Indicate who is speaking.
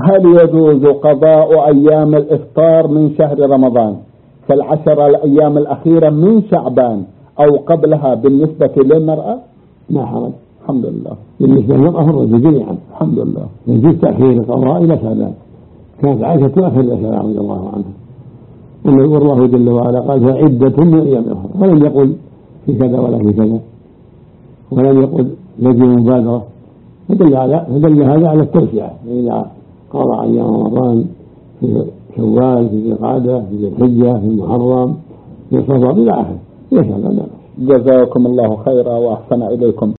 Speaker 1: هل يجوز قضاء أيام الإفطار من شهر رمضان في 10 الأيام الأخيرة من شعبان أو قبلها بالنسبة للمرأة؟
Speaker 2: لا حرج
Speaker 1: الحمد لله.
Speaker 2: بالنسبة للمرأة والرجل جميعا
Speaker 1: الحمد لله.
Speaker 2: يجوز تأخير القضاء إلى شعبان. كانت عائشة تؤخر إلى شعبان رضي الله عنها، والله جل وعلا قال فعدة من أيام أخرى، ولم يقل في كذا ولا في كذا، ولم يقل يجب مبادرة، فدل هذا على التوسعة. إذا قضى أيام رمضان في شوال، في ذي القعدة، في ذي الحجة، في المحرم، في صفر إلى آخره، ليس هذا.
Speaker 1: جزاكم الله خيرا وأحسن إليكم.